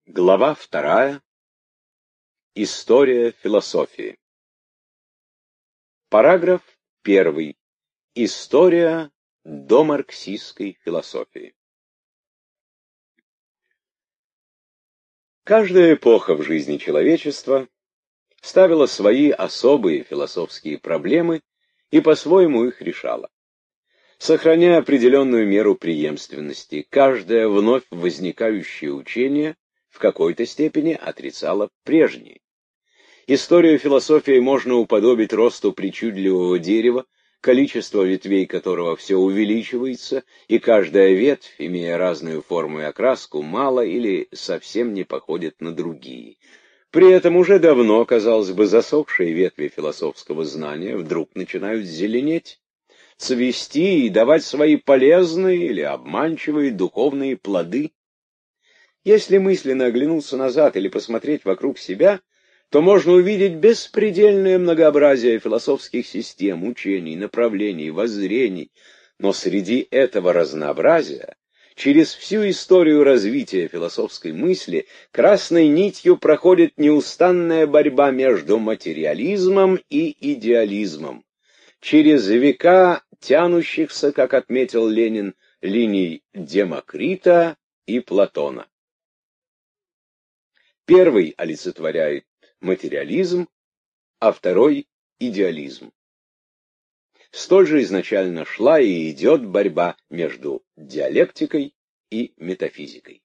Глава 2. История философии. Параграф 1. История домарксистской философии. Каждая эпоха в жизни человечества ставила свои особые философские проблемы и по-своему их решала. Сохраняя определенную меру преемственности, каждое вновь возникающее учение в какой-то степени отрицало прежние. Историю философии можно уподобить росту причудливого дерева, количество ветвей которого все увеличивается, и каждая ветвь, имея разную форму и окраску, мало или совсем не походит на другие. При этом уже давно, казалось бы, засохшие ветви философского знания вдруг начинают зеленеть, цвести и давать свои полезные или обманчивые духовные плоды. Если мысленно оглянуться назад или посмотреть вокруг себя, то можно увидеть беспредельное многообразие философских систем, учений, направлений, воззрений. Но среди этого разнообразия, через всю историю развития философской мысли, красной нитью проходит неустанная борьба между материализмом и идеализмом. Через века тянущихся, как отметил Ленин, линий Демокрита и Платона. Первый олицетворяет материализм, а второй — идеализм. Столь же изначально шла и идет борьба между диалектикой и метафизикой.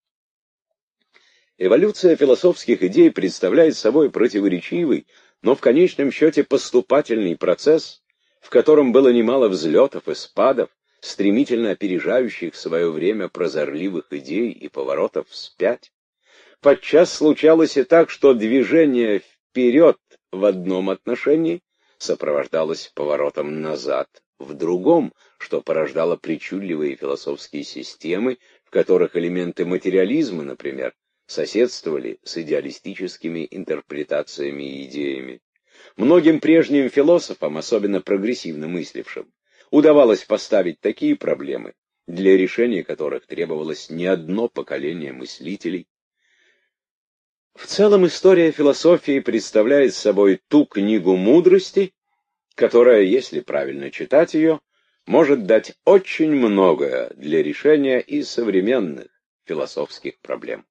Эволюция философских идей представляет собой противоречивый, но в конечном счете поступательный процесс, в котором было немало взлетов и спадов, стремительно опережающих свое время прозорливых идей и поворотов вспять. Подчас случалось и так, что движение вперед в одном отношении сопровождалось поворотом назад в другом, что порождало причудливые философские системы, в которых элементы материализма, например, соседствовали с идеалистическими интерпретациями и идеями. Многим прежним философам, особенно прогрессивно мыслившим, удавалось поставить такие проблемы, для решения которых требовалось не одно поколение мыслителей. В целом история философии представляет собой ту книгу мудрости, которая, если правильно читать ее, может дать очень многое для решения и современных философских проблем.